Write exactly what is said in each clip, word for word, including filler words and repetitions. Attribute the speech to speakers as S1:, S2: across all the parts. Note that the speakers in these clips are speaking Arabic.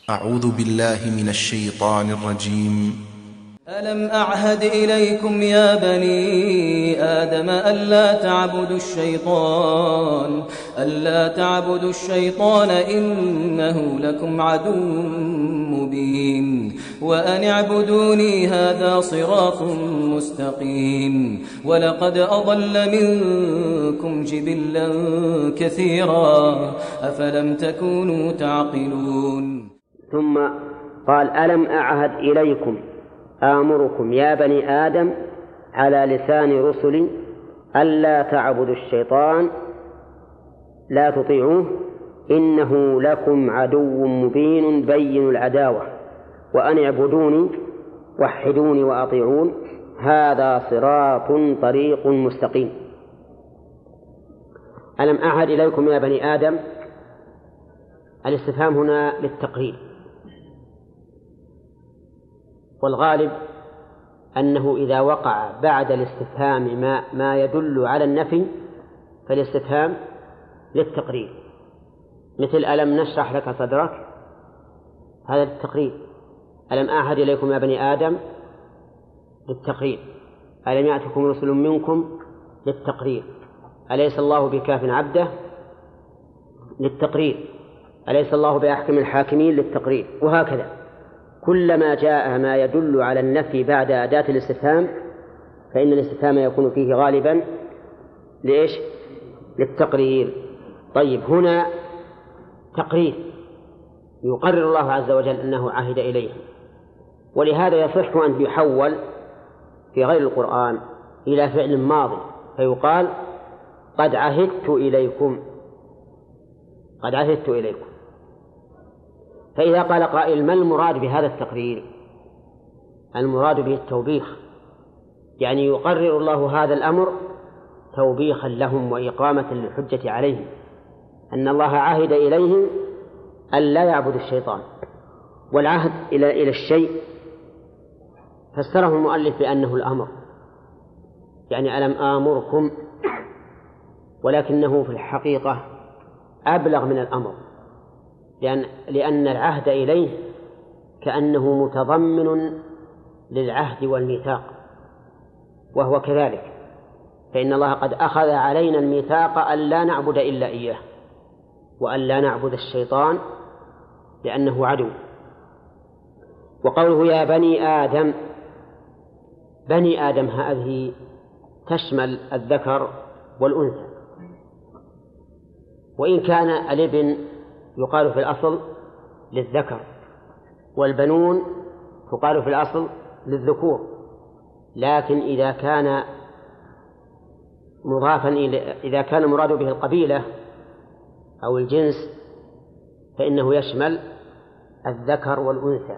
S1: أعوذ بالله من الشيطان الرجيم.
S2: ألم أعهد إليكم يا بني آدم ألا تعبدوا الشيطان ألا تعبدوا الشيطان إنه لكم عدو مبين وأن اعبدوني هذا صراط مستقيم ولقد أضل منكم جبلا كثيرا أفلم تكونوا تعقلون.
S3: ثم قال ألم أعهد إليكم آمركم يا بني آدم على لسان رسلي ألا تعبدوا الشيطان لا تطيعوه إنه لكم عدو مبين بين العداوة وأن اعبدوني وحدوني وأطيعون هذا صراط طريق مستقيم. ألم أعهد إليكم يا بني آدم، الاستفهام هنا للتقرير، والغالب أنه إذا وقع بعد الاستفهام ما, ما يدل على النفي فالاستفهام للتقرير، مثل ألم نشرح لك صدرك، هذا للتقرير. ألم أعهد إليكم يا بني آدم للتقرير. ألم يأتكم رسل منكم للتقرير. أليس الله بكاف عبده للتقرير. أليس الله بأحكم الحاكمين للتقرير. وهكذا كلما جاء ما يدل على النفي بعد أداة الاستفهام فإن الاستفهام يكون فيه غالبا لإيش؟ للتقرير. طيب، هنا تقرير يقرر الله عز وجل أنه عهد إليه، ولهذا يصح أن يحول في غير القرآن إلى فعل ماضي فيقال قد عهدت إليكم، قد عهدت إليكم. فإذا قال قائل ما المراد بهذا التقرير؟ المراد به التوبيخ، يعني يقرر الله هذا الأمر توبيخا لهم وإقامة للحجة عليهم أن الله عهد إليهم ألا يعبد الشيطان. والعهد إلى إلى الشيء فسره المؤلف بأنه الأمر، يعني ألم آمركم، ولكنه في الحقيقة أبلغ من الأمر، لأن, لأن العهد إليه كأنه متضمن للعهد والميثاق، وهو كذلك، فإن الله قد أخذ علينا الميثاق أن لا نعبد إلا إياه وأن لا نعبد الشيطان لأنه عدو. وقوله يا بني آدم، بني آدم هذه تشمل الذكر والأنثى، وإن كان الابن يقال في الأصل للذكر والبنون تقال في الأصل للذكور، لكن إذا كان مضافا إلى إذا كان المراد به القبيلة أو الجنس فإنه يشمل الذكر والأنثى،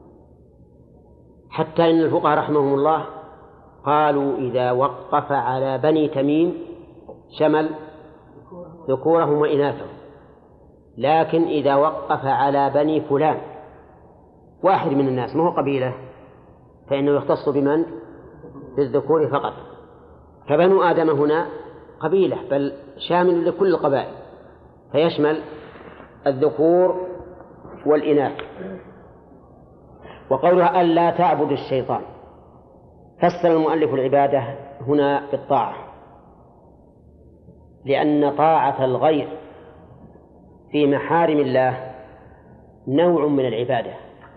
S3: حتى إن الفقهاء رحمهم الله قالوا إذا وقف على بني تميم شمل ذكورهم وإناثهم، لكن إذا وقف على بني فلان واحد من الناس ما هو قبيلة فإنه يختص بمن؟ بالذكور فقط. فبنو آدم هنا قبيلة بل شامل لكل القبائل فيشمل الذكور والإناث. وقولها ألا تعبد الشيطان فسر المؤلف العبادة هنا بالطاعة، لأن طاعة الغير في محارم الله نوع من العبادة،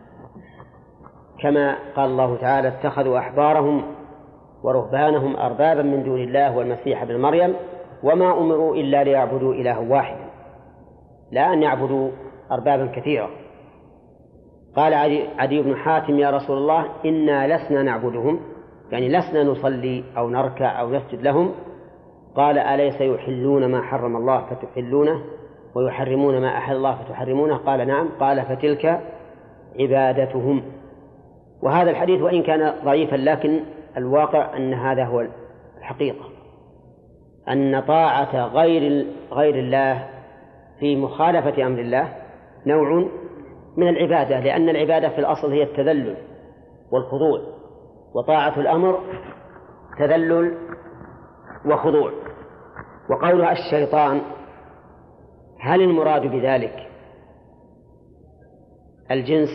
S3: كما قال الله تعالى اتخذوا أحبارهم ورهبانهم أربابا من دون الله والمسيح ابن مريم وما أمروا إلا ليعبدوا إلها واحدا لا أن يعبدوا أربابا كثيرا. قال عدي بن حاتم يا رسول الله إنا لسنا نعبدهم، يعني لسنا نصلي أو نركع أو نسجد لهم. قال أليس يحلون ما حرم الله فتحلونه ويحرمون ما أحل الله فتحرمونه؟ قال نعم. قال فتلك عبادتهم. وهذا الحديث وإن كان ضعيفا لكن الواقع أن هذا هو الحقيقة، أن طاعة غير غير الله في مخالفة أمر الله نوع من العبادة، لأن العبادة في الأصل هي التذلل والخضوع، وطاعة الأمر تذلل وخضوع. وقولها الشيطان هل المراد بذلك الجنس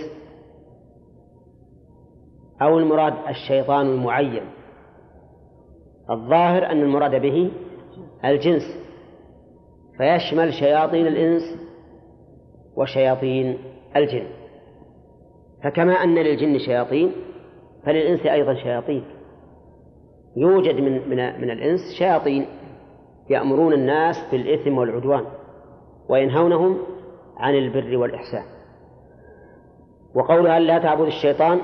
S3: أو المراد الشيطان المعين؟ الظاهر أن المراد به الجنس، فيشمل شياطين الإنس وشياطين الجن. فكما أن للجن شياطين فللإنس أيضا شياطين. يوجد من, من, من الإنس شياطين يأمرون الناس بالإثم والعدوان وينهونهم عن البر والإحسان. وقولها لا تعبدوا الشيطان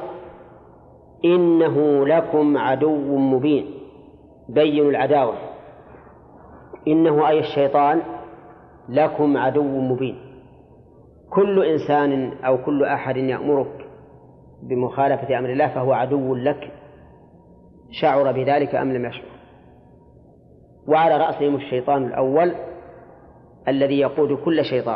S3: إنه لكم عدو مبين، بين العداوة. إنه أي الشيطان لكم عدو مبين. كل إنسان أو كل أحد يأمرك بمخالفة أمر الله فهو عدو لك، شعر بذلك أم لم يشعر. وعلى رأسهم الشيطان الأول الذي يقود كل شيطان.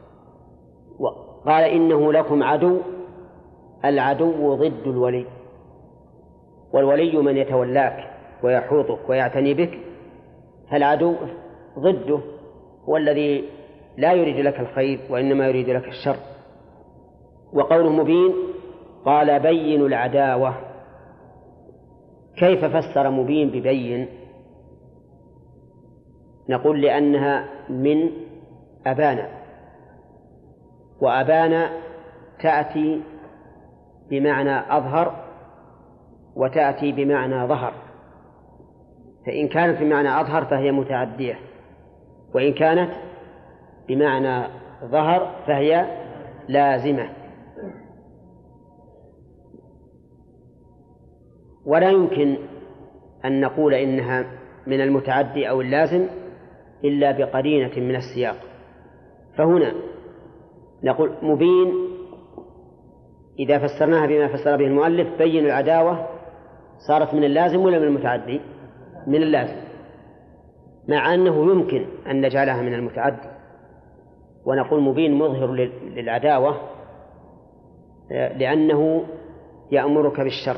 S3: قال إنه لكم عدو، العدو ضد الولي، والولي من يتولاك ويحوطك ويعتني بك، فالعدو ضده هو الذي لا يريد لك الخير وإنما يريد لك الشر. وقوله مبين قال بين العداوة. كيف فسر مبين ببين؟ نقول لأنها من أبانا، وأبانا تأتي بمعنى أظهر وتأتي بمعنى ظهر، فإن كانت بمعنى أظهر فهي متعدية، وإن كانت بمعنى ظهر فهي لازمة. ولا يمكن أن نقول إنها من المتعدي أو اللازم إلا بقرينة من السياق. فهنا نقول مبين إذا فسرناها بما فسر به المؤلف بين العداوة صارت من اللازم ولا من المتعدي؟ من اللازم، مع أنه يمكن أن نجعلها من المتعدي ونقول مبين مظهر للعداوة لأنه يأمرك بالشر،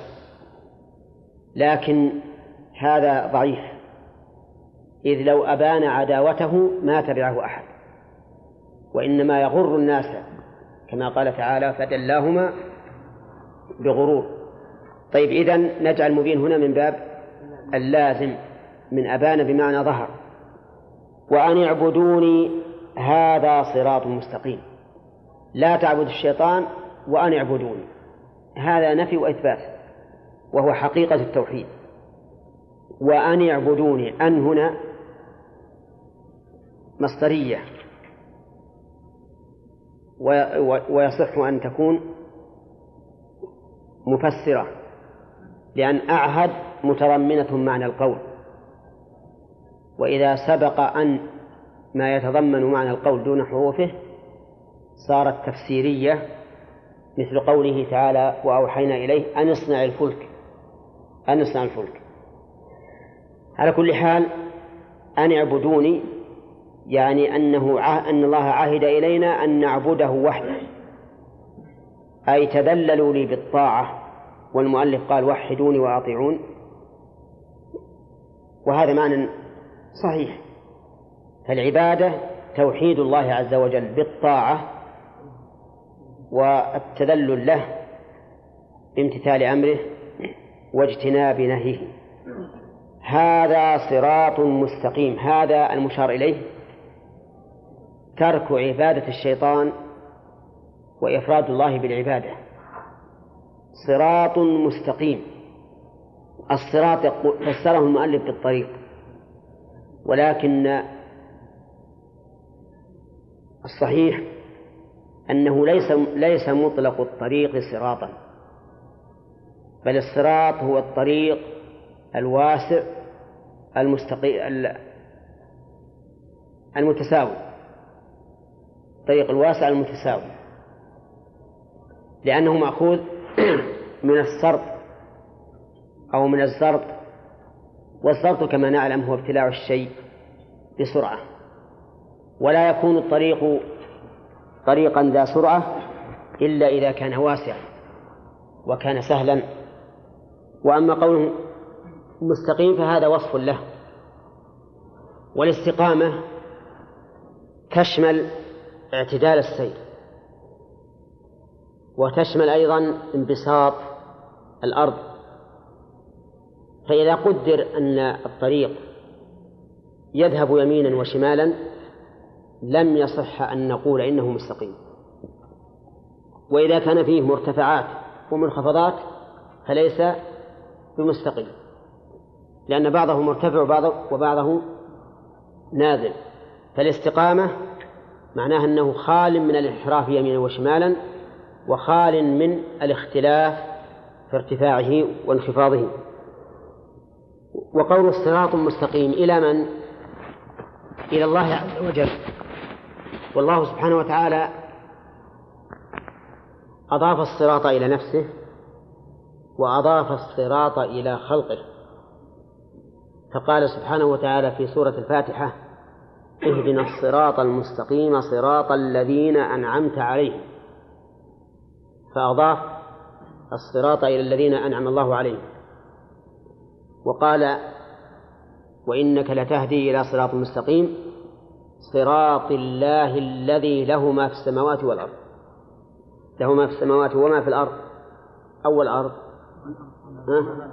S3: لكن هذا ضعيف، إذ لو أبان عداوته ما تبعه أحد، وإنما يغر الناس كما قال تعالى فدلاهما بغرور. طيب إذن نجعل مبين هنا من باب اللازم، من أبان بمعنى ظهر. وأن اعبدوني هذا صراط مستقيم. لا تعبد الشيطان وأن اعبدوني، هذا نفي وإثبات وهو حقيقة التوحيد. وأن اعبدوني، أن هنا مصدرية ويصح أن تكون مفسرة، لأن أعهد متضمنة معنى القول، وإذا سبق أن ما يتضمن معنى القول دون حروفه صارت تفسيرية، مثل قوله تعالى وأوحينا إليه أن اصنع الفلك، أن اصنع الفلك. على كل حال أن اعبدوني يعني أنه أن الله عهد إلينا أن نعبده وحده، أي تذللوا لي بالطاعة، والمؤلف قال وحدوني وأطيعون، وهذا معنى صحيح. فالعبادة توحيد الله عز وجل بالطاعة والتذلل له بامتثال أمره واجتناب نهيه. هذا صراط مستقيم. هذا المشار إليه ترك عبادة الشيطان وإفراد الله بالعبادة. صراط مستقيم. الصراط فسره المؤلف بالطريق، ولكن الصحيح أنه ليس ليس مطلق الطريق صراطا، بل الصراط هو الطريق الواسع المستقيم المتساوي، الطريق الواسع المتساوي، لأنه مأخوذ من السرط أو من الزرط، والزرط كما نعلم هو ابتلاع الشيء بسرعة، ولا يكون الطريق طريقا ذا سرعة إلا إذا كان واسعا وكان سهلا. وأما قوله مستقيم فهذا وصف له. والاستقامة تشمل اعتدال السير، وتشمل أيضا انبساط الأرض. فإذا قدر أن الطريق يذهب يمينا وشمالا لم يصح أن نقول إنه مستقيم. وإذا كان فيه مرتفعات ومنخفضات فليس بمستقيم، لأن بعضه مرتفع وبعضه, وبعضه نازل. فالاستقامة معناها أنه خال من الانحراف يمينا وشمالا وخال من الاختلاف في ارتفاعه وانخفاضه. وقول الصراط مستقيم إلى من؟ إلى الله عز وجل. والله سبحانه وتعالى أضاف الصراط إلى نفسه وأضاف الصراط إلى خلقه، فقال سبحانه وتعالى في سورة الفاتحة: اهدنا الصراط المستقيم صراط الذين أنعمت عليهم، فأضاف الصراط إلى الذين أنعم الله عليهم. وقال: وإنك لتهدي إلى صراط مستقيم صراط الله الذي له ما في السماوات والأرض. له ما في السماوات وما في الأرض. أول أرض ها؟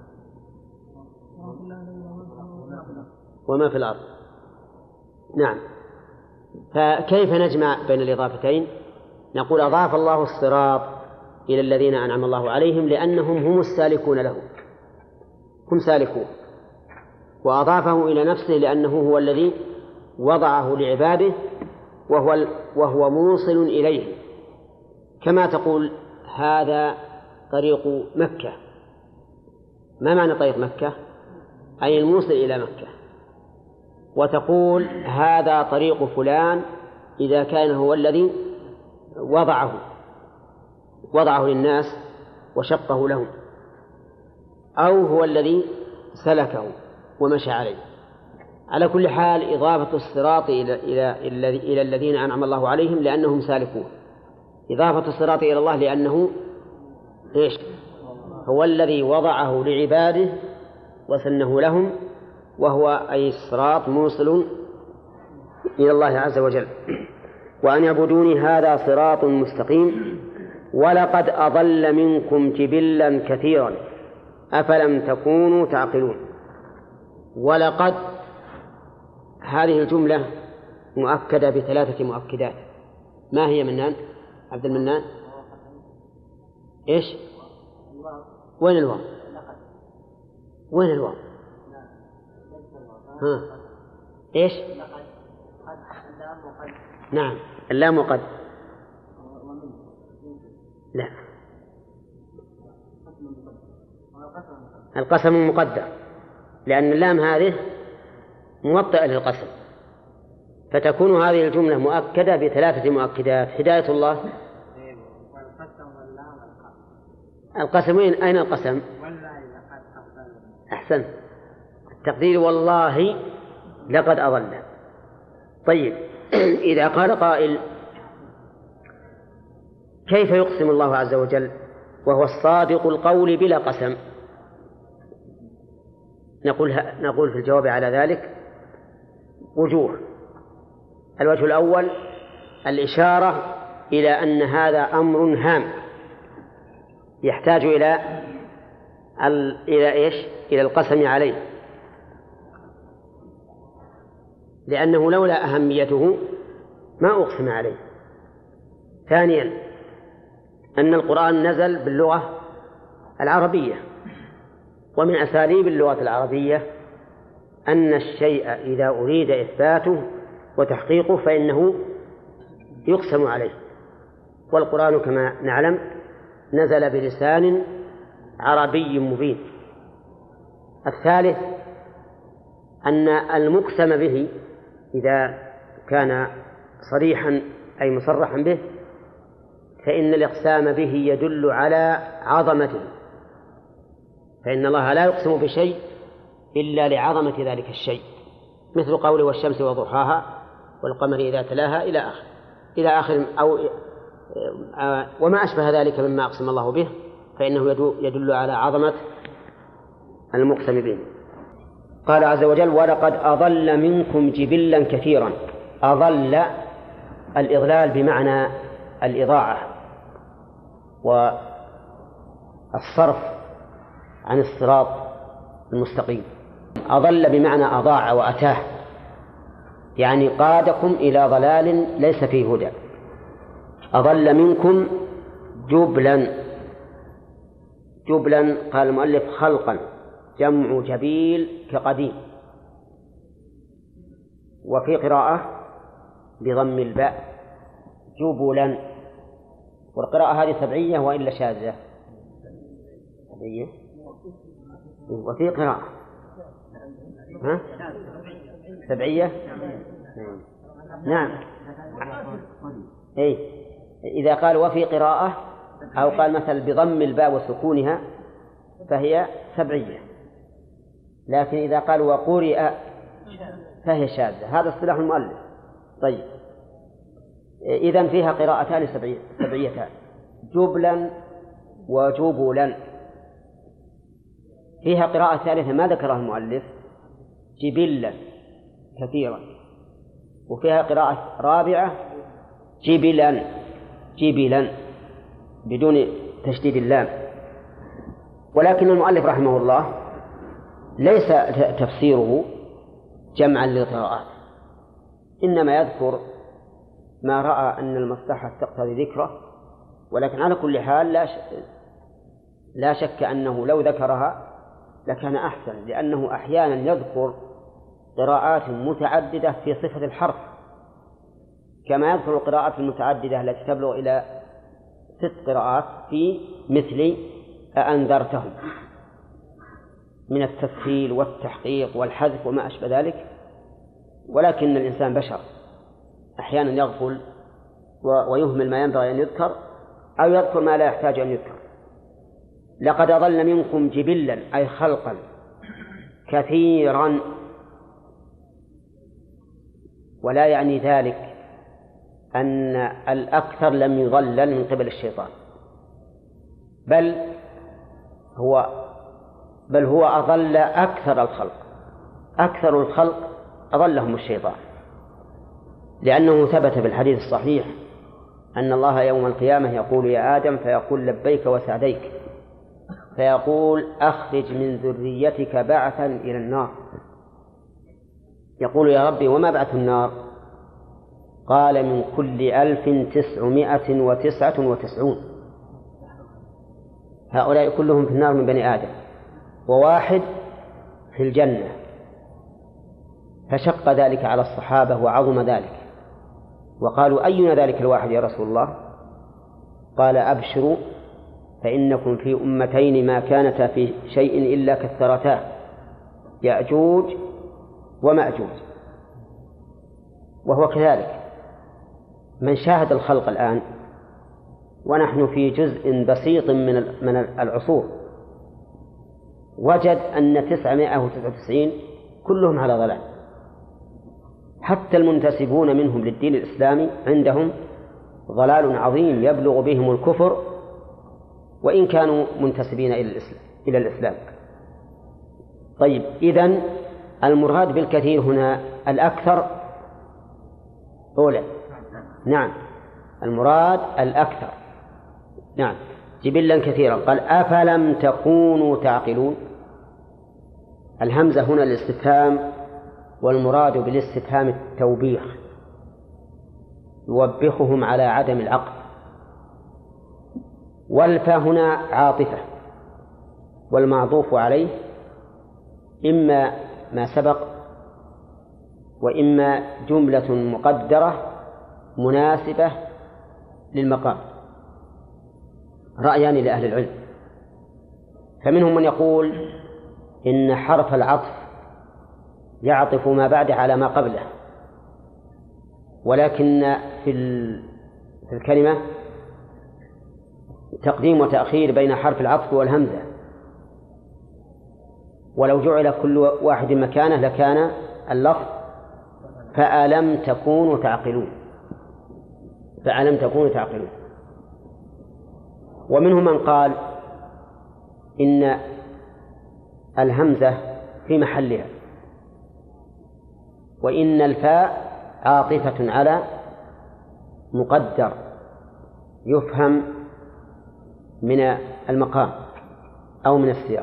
S3: وما في الأرض. نعم. فكيف نجمع بين الإضافتين؟ نقول أضاف الله الصراط إلى الذين أنعم الله عليهم لأنهم هم السالكون له، هم سالكون، وأضافه إلى نفسه لأنه هو الذي وضعه لعباده وهو, وهو موصل إليه. كما تقول هذا طريق مكة. ما معنى طريق مكة؟ أي الموصل إلى مكة. وتقول هذا طريق فلان إذا كان هو الذي وضعه وضعه للناس وشقه لهم، أو هو الذي سلكه ومشى عليه. على كل حال إضافة الصراط إلى, إلى, إلى, إلى الذين أنعم الله عليهم لأنهم سالكون، إضافة الصراط إلى الله لأنه إيش؟ هو الذي وضعه لعباده وسنه لهم، وهو أي الصراط موصل إلى الله عز وجل. وأن يعبدوني هذا صراط مستقيم ولقد أضل منكم جبلا كثيرا أفلم تكونوا تعقلون. ولقد هذه الجملة مؤكدة بثلاثة مؤكدات. ما هي منان؟ عبد المنان؟ إيش؟ وين الواو؟ وين الواو؟ ها؟ إيش؟ نعم اللام وقد. لا، القسم مقدر لأن اللام هذه موطئة للقسم، فتكون هذه الجملة مؤكدة بثلاثة مؤكدات. هداية الله. القسم وين؟ أين القسم؟ أحسن، التقدير والله لقد أضل. طيب إذا قال قائل كيف يقسم الله عز وجل وهو الصادق القول بلا قسم؟ نقول, نقول في الجواب على ذلك وجوه. الوجه الأول الإشارة إلى أن هذا أمر هام يحتاج إلى إلى إيش؟ إلى القسم عليه، لأنه لولا أهميته ما أقسم عليه. ثانيا أن القرآن نزل باللغة العربية، ومن أساليب اللغة العربية أن الشيء إذا أريد إثباته وتحقيقه فإنه يقسم عليه، والقرآن كما نعلم نزل بلسان عربي مبين. الثالث أن المقسم به إذا كان صريحا أي مصرحا به فإن الإقسام به يدل على عظمته، فإن الله لا يقسم بشيء إلا لعظمة ذلك الشيء، مثل قوله والشمس وضحاها والقمر إذا تلاها إلى آخر إلى آخر أو وما أشبه ذلك مما أقسم الله به، فإنه يدل على عظمة المقسم به. قال عز وجل ولقد أضل منكم جبلا كثيرا. أضل الإضلال بمعنى الإضاعة، والصرف عن الصراط المستقيم. أضل بمعنى أضاع وأتاه، يعني قادكم إلى ضلال ليس فيه هدى. أضل منكم جبلا. جبلا قال المؤلف خلقا، جمع جبيل كقديم. وفي قراءة بضم الباء جبلا، والقراءة هذه سبعية وإلا شاذة؟ سبعية. وفي قراءة ها؟ سبعية. نعم. أي إذا قال وفي قراءة أو قال مثل بضم الباء وسكونها فهي سبعية، لكن إذا قال وقرئ فهي شاذة. هذا اصطلاح المؤلف. طيب، إذن فيها قراءتان سبعيتان، جبلا وجبلا. فيها قراءة ثالثة ما ذكرها المؤلف، جبلا كثيرا. وفيها قراءة رابعة جبلا، جبلا بدون تشديد اللام. ولكن المؤلف رحمه الله ليس تفسيره جمعا للقراءات، إنما يذكر ما رأى أن المصلحة تقتضي ذكره. ولكن على كل حال لا لا شك أنه لو ذكرها لكان أحسن، لأنه أحيانا يذكر قراءات متعددة في صفة الحرف، كما يذكر القراءات المتعددة التي تبلغ إلى ست قراءات في مثل أأنذرتهم من التسهيل والتحقيق والحذف وما أشبه ذلك. ولكن الإنسان بشر، أحيانا يغفل ويهمل ما ينبغي أن يذكر أو يذكر ما لا يحتاج أن يذكر. لقد أضل منكم جبلا أي خلقا كثيرا، ولا يعني ذلك أن الأكثر لم يضلل من قبل الشيطان، بل هو بل هو أضل أكثر الخلق. أكثر الخلق أضلهم الشيطان، لأنه ثبت في الحديث الصحيح أن الله يوم القيامة يقول يا آدم، فيقول لبيك وسعديك، فيقول أخرج من ذريتك بعثا إلى النار. يقول يا ربي وما بعث النار؟ قال من كل ألف تسعمائة وتسعة وتسعون، هؤلاء كلهم في النار من بني آدم، وواحد في الجنة. فشق ذلك على الصحابة وعظم ذلك، وقالوا أينا ذلك الواحد يا رسول الله؟ قال أبشروا فإنكم في أمتين ما كانتا في شيء إلا كثرتاه، يأجوج ومأجوج. وهو كذلك. من شاهد الخلق الآن ونحن في جزء بسيط من من العصور وجد أن تسعمائة وتسعة وتسعين كلهم على ضلال، حتى المنتسبون منهم للدين الإسلامي عندهم ضلال عظيم يبلغ بهم الكفر وإن كانوا منتسبين إلى الإسلام, إلى الإسلام. طيب، إذن المراد بالكثير هنا الأكثر أولا. نعم، المراد الأكثر. نعم، جبلا كثيرا. قال أفلم تكونوا تعقلون. الهمزة هنا الاستفهام، والمراد بالاستفهام التوبيخ، يوبخهم على عدم العقل. والفاء هنا عاطفة، والمعطوف عليه إما ما سبق وإما جملة مقدرة مناسبة للمقام، رأيان لأهل العلم. فمنهم من يقول إن حرف العطف يعطف ما بعده على ما قبله، ولكن في الكلمة تقديم وتأخير بين حرف العطف والهمزة، ولو جعل كل واحد مكانه لكان اللفظ فألم تكونوا تعقلون، فألم تكونوا تعقلون. ومنهم من قال إن الهمزة في محلها، وإن الفاء عاطفة على مقدر يفهم من المقام أو من السياق.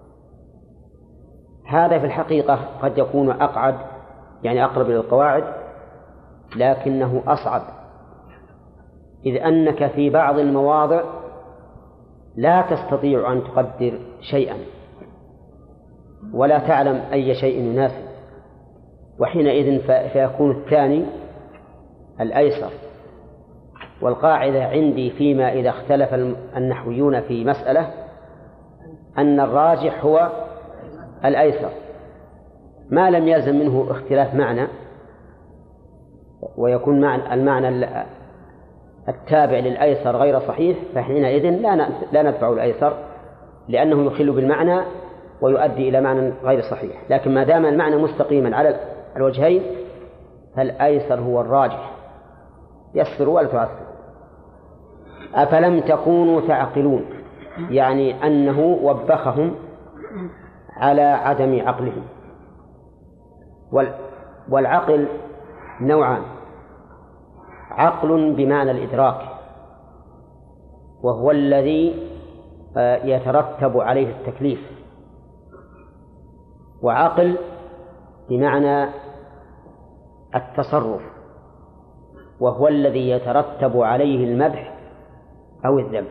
S3: هذا في الحقيقة قد يكون أقعد، يعني أقرب إلى القواعد، لكنه أصعب، إذ أنك في بعض المواضع لا تستطيع أن تقدر شيئا ولا تعلم أي شيء يناسب، وحينئذ فيكون الثاني الأيسر. والقاعدة عندي فيما إذا اختلف النحويون في مسألة أن الراجح هو الأيسر، ما لم يلزم منه اختلاف معنى، ويكون معنى المعنى التابع للأيسر غير صحيح، فحينئذ لا ندفع الأيسر لأنه يخل بالمعنى ويؤدي إلى معنى غير صحيح. لكن ما دام المعنى مستقيما على الوجهين فالأيسر هو الراجح، يسر ولا تعسر. أفلم تكونوا تعقلون، يعني أنه وبخهم على عدم عقلهم. والعقل نوعان: عقل بمعنى الإدراك وهو الذي يترتب عليه التكليف، وعقل بمعنى التصرف وهو الذي يترتب عليه المدح أو الذم.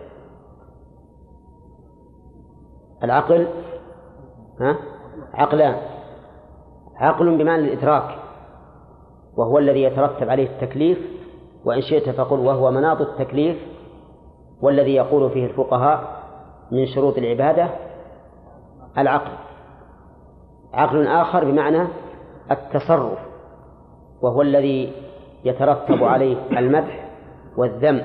S3: العقل ها؟ عقلان: عقل بمعنى الإدراك وهو الذي يترتب عليه التكليف، وإن شئت فقل وهو مناط التكليف، والذي يقول فيه الفقهاء من شروط العبادة العقل. عقل آخر بمعنى التصرف وهو الذي يترتب عليه المدح والذم.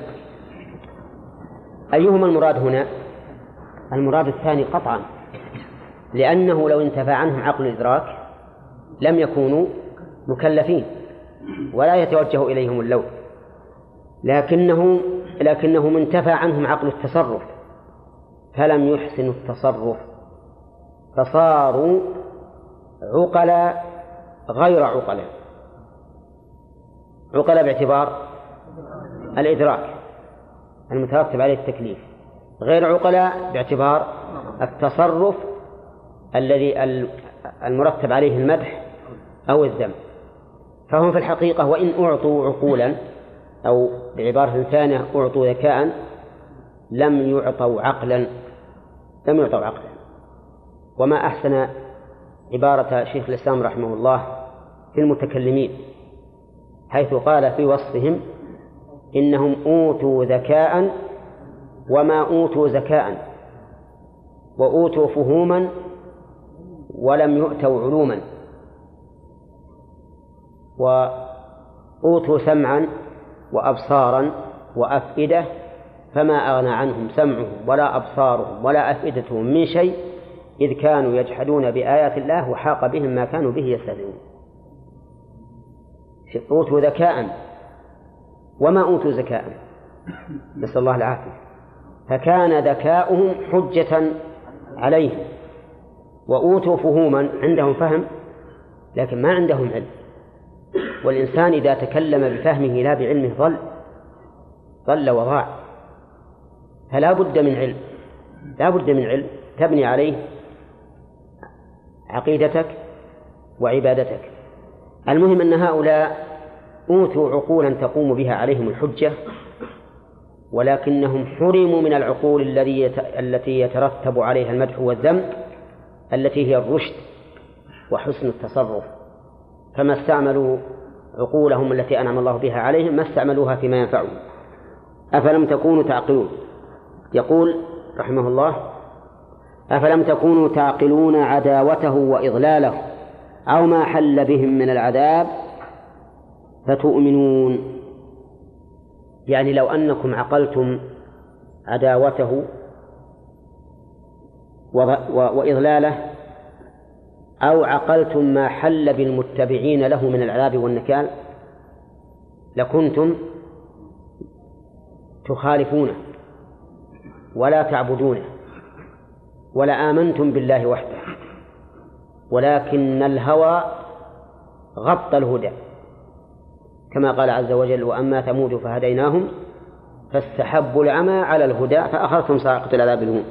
S3: أيهما المراد هنا؟ المراد الثاني قطعا، لأنه لو انتفى عنهم عقل الإدراك لم يكونوا مكلفين ولا يتوجه إليهم اللوم، لكنه لكنه انتفى عنهم عقل التصرف فلم يحسنوا التصرف فصاروا عقلاء غير عقلاء. عقلاء باعتبار الإدراك المترتب عليه التكليف، غير عقلاء باعتبار التصرف الذي المرتب عليه المدح أو الذم. فهم في الحقيقة وإن أعطوا عقولا، أو بعبارة ثانية أعطوا ذكاء، لم يعطوا عقلا لم يعطوا عقلا وما أحسن عبارة شيخ الإسلام رحمه الله في المتكلمين، حيث قال في وصفهم: إنهم أوتوا ذكاء وما أوتوا زكاء، وأوتوا فهوما ولم يؤتوا علوما، وأوتوا سمعا وأبصارا وأفئدة فما أغنى عنهم سمعهم ولا أبصارهم ولا أفئدتهم من شيء إذ كانوا يجحدون بآيات الله وحاق بهم ما كانوا به يستهزئون. أوتوا ذكاء وما أوتوا زكاء، نسأل الله العافية. فكان ذكاؤهم حجة عليهم، وأوتوا فهوما، عندهم فهم لكن ما عندهم علم. والإنسان إذا تكلم بفهمه لا بعلمه ضل ضل وضاع. فلا بد من علم، لا بد من علم تبني عليه عقيدتك وعبادتك. المهم أن هؤلاء أوتوا عقولا تقوم بها عليهم الحجة، ولكنهم حرموا من العقول الذي التي يترتب عليها المدح والذم، التي هي الرشد وحسن التصرف، فما استعملوا عقولهم التي أنعم الله بها عليهم، ما استعملوها فيما ينفعهم. أفلم تكونوا تعقلون. يقول رحمه الله: أفلم تكونوا تعقلون عداوته وإضلاله أو ما حل بهم من العذاب فتؤمنون. يعني لو أنكم عقلتم عداوته وإضلاله أو عقلتم ما حل بالمتبعين له من العذاب والنكال لكنتم تخالفونه ولا تعبدونه ولا آمنتم بالله وحده، ولكن الهوى غطى الهدى، كما قال عز وجل: وأما ثمود فهديناهم فاستحبوا العمى على الهدى فأخذتهم صاعقة العذاب الهون.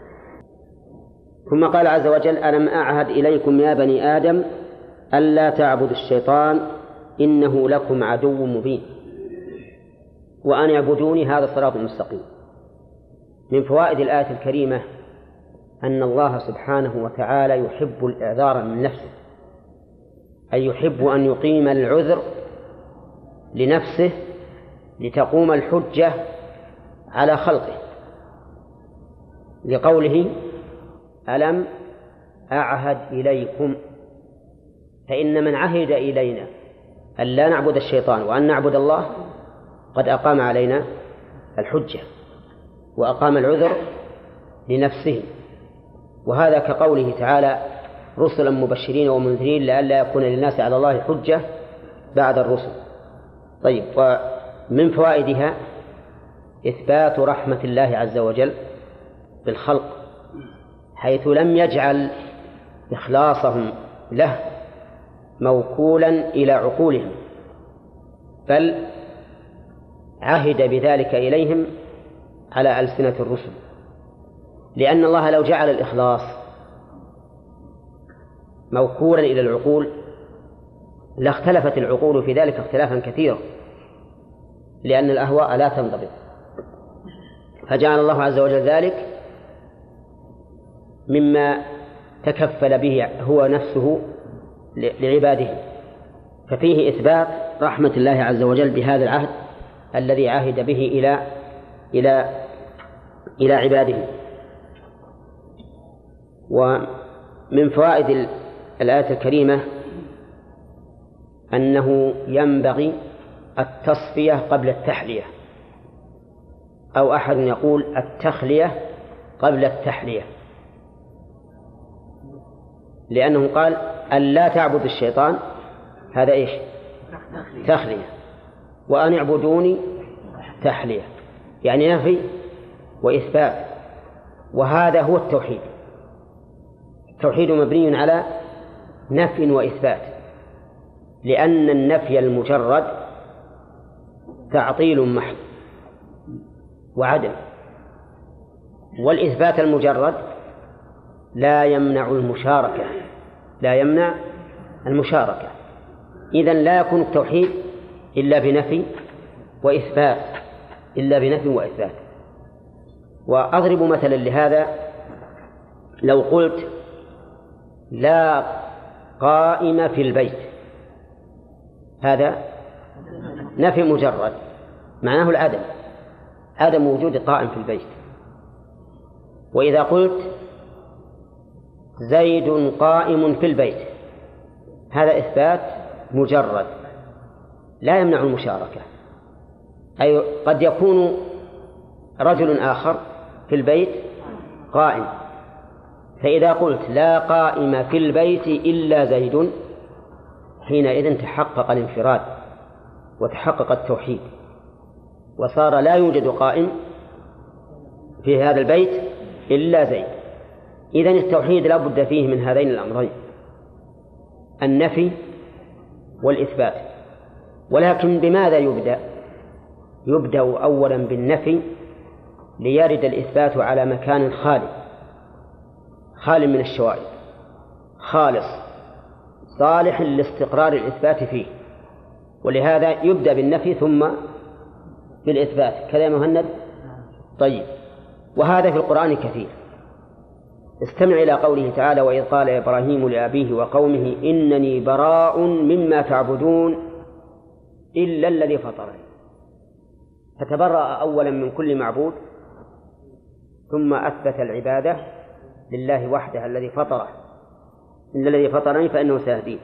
S3: ثم قال عز وجل: ألم أعهد إليكم يا بني آدم ألا تعبدوا الشيطان إنه لكم عدو مبين وأن اعبدوني هذا الصراط المستقيم. من فوائد الآية الكريمة أن الله سبحانه وتعالى يحب الإعذار من نفسه، أي يحب أن يقيم العذر لنفسه لتقوم الحجة على خلقه، لقوله: ألم أعهد إليكم، فإن من عهد إلينا أن لا نعبد الشيطان وأن نعبد الله قد أقام علينا الحجة وأقام العذر لنفسه. وهذا كقوله تعالى: رسلا مبشرين ومنذرين لئلا يكون للناس على الله حجة بعد الرسل. طيب، ومن فوائدها إثبات رحمة الله عز وجل بالخلق، حيث لم يجعل إخلاصهم له موكولا إلى عقولهم، بل عهد بذلك إليهم على ألسنة الرسل، لأن الله لو جعل الإخلاص موكولا إلى العقول لاختلفت العقول في ذلك اختلافا كثيرا، لأن الأهواء لا تنضبط، فجعل الله عز وجل ذلك مما تكفل به هو نفسه لعباده. ففيه إثبات رحمة الله عز وجل بهذا العهد الذي عهد به إلى إلى إلى عباده. ومن فوائد الآية الكريمة أنه ينبغي التصفية قبل التحلية، أو أحد يقول التخلية قبل التحلية، لأنه قال أن لا تعبد الشيطان، هذا إيش؟ تخلية، وأن اعبدوني تحلية، يعني نفي وإثبات، وهذا هو التوحيد. التوحيد مبني على نفي وإثبات، لأن النفي المجرد تعطيل محض وعدم، والإثبات المجرد لا يمنع المشاركة لا يمنع المشاركة إذن لا يكون التوحيد إلا بنفي وإثبات إلا بنفي وإثبات. وأضرب مثلا لهذا: لو قلت لا قائم في البيت، هذا نفي مجرد معناه العدم، عدم وجود قائم في البيت. وإذا قلت زيد قائم في البيت، هذا إثبات مجرد لا يمنع المشاركة، أي قد يكون رجل آخر في البيت قائم، فإذا قلت لا قائم في البيت إلا زيد، حينئذ تحقق الانفراد وتحقق التوحيد، وصار لا يوجد قائم في هذا البيت إلا زيد. إذن التوحيد لا بد فيه من هذين الأمرين، النفي والإثبات. ولكن بماذا يبدأ؟ يبدأ أولا بالنفي ليرد الإثبات على مكان خالي خال من الشوائب، خالص صالح لاستقرار الإثبات فيه، ولهذا يبدأ بالنفي ثم بالإثبات. كذا مهند؟ طيب، وهذا في القرآن كثير. استمع إلى قوله تعالى: وإذ قال إبراهيم لأبيه وقومه إنني براء مما تعبدون إلا الذي فطرني. فتبرأ أولا من كل معبود، ثم أثبت العبادة لله وحده الذي فطره، إلا الذي فطرني فإنه سيهدين.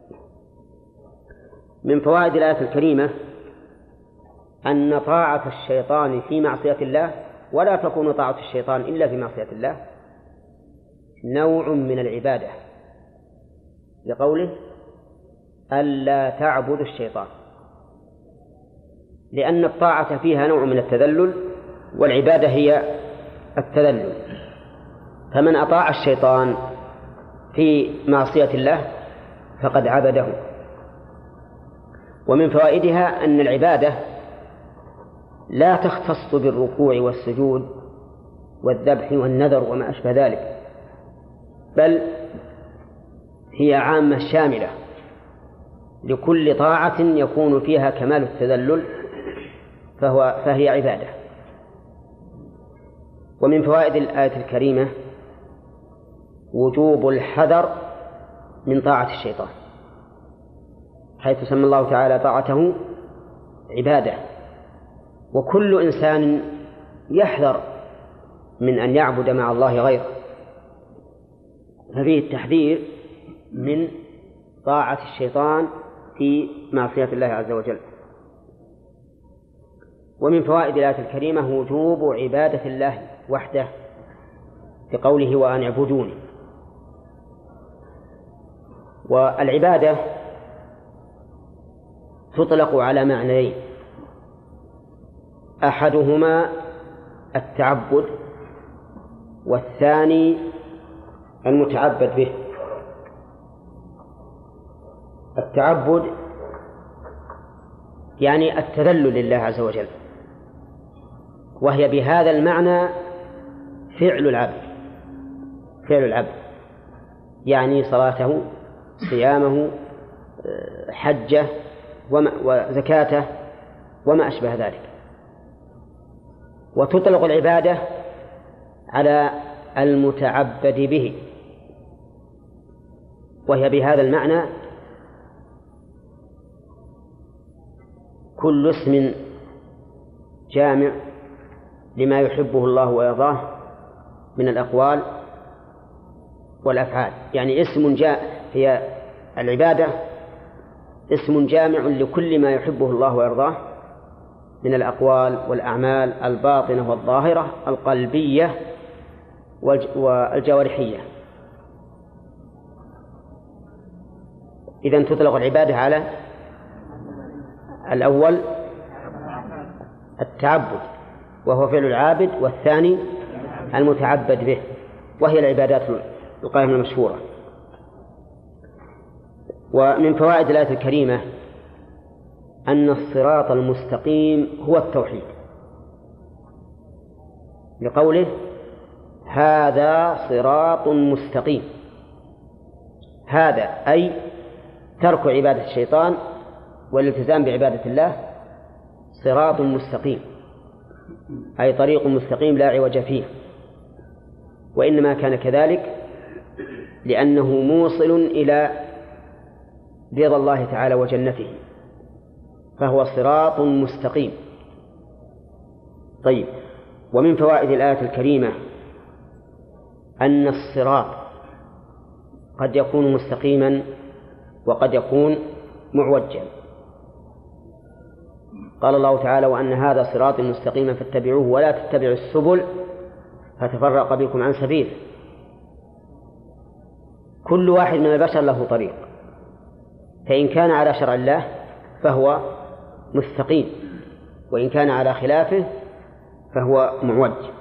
S3: من فوائد الآية الكريمة أن طاعة الشيطان في معصية الله، ولا تكون طاعة الشيطان إلا في معصية الله، نوع من العبادة، لقوله ألا تعبدوا الشيطان، لأن الطاعة فيها نوع من التذلل، والعبادة هي التذلل. فمن أطاع الشيطان في معصية الله فقد عبده. ومن فوائدها أن العبادة لا تختص بالركوع والسجود والذبح والنذر وما أشبه ذلك، بل هي عامة شاملة لكل طاعة يكون فيها كمال التذلل فهو فهي عبادة. ومن فوائد الآية الكريمة وجوب الحذر من طاعة الشيطان، حيث سمى الله تعالى طاعته عبادة، وكل إنسان يحذر من أن يعبد مع الله غيره، ففيه التحذير من طاعة الشيطان في معصية الله عز وجل. ومن فوائد الآية الكريمة وجوب عبادة الله وحده بقوله وأن اعبدوني. والعبادة تطلق على معنيين، أحدهما التعبد والثاني المتعبد به. التعبد يعني التذلل لله عز وجل، وهي بهذا المعنى فعل العبد فعل العبد يعني صلاته، صيامه، حجه وزكاته وما أشبه ذلك. وتطلق العبادة على المتعبد به، وهي بهذا المعنى كل اسم جامع لما يحبه الله ويرضاه من الأقوال والأفعال. يعني اسم جاء هي العبادة اسم جامع لكل ما يحبه الله ويرضاه من الأقوال والأعمال الباطنة والظاهرة القلبية والجوارحية. إذن تطلق العبادة على الأول التعبد وهو فعل العابد، والثاني المتعبد به وهي العبادات القائمة المشهورة. ومن فوائد الآية الكريمة أن الصراط المستقيم هو التوحيد، لقوله هذا صراط مستقيم. هذا أي ترك عبادة الشيطان والالتزام بعبادة الله صراط مستقيم، أي طريق مستقيم لا عوج فيه، وإنما كان كذلك لأنه موصل إلى رضا الله تعالى وجنته، فهو صراط مستقيم. طيب، ومن فوائد الآية الكريمة أن الصراط قد يكون مستقيما وقد يكون معوجا. قال الله تعالى وأن هذا صراط مستقيما فاتبعوه ولا تتبعوا السبل فتفرق بكم عن سبيله. كل واحد من البشر له طريق، فإن كان على شرع الله فهو مستقيم، وإن كان على خلافه فهو معوج.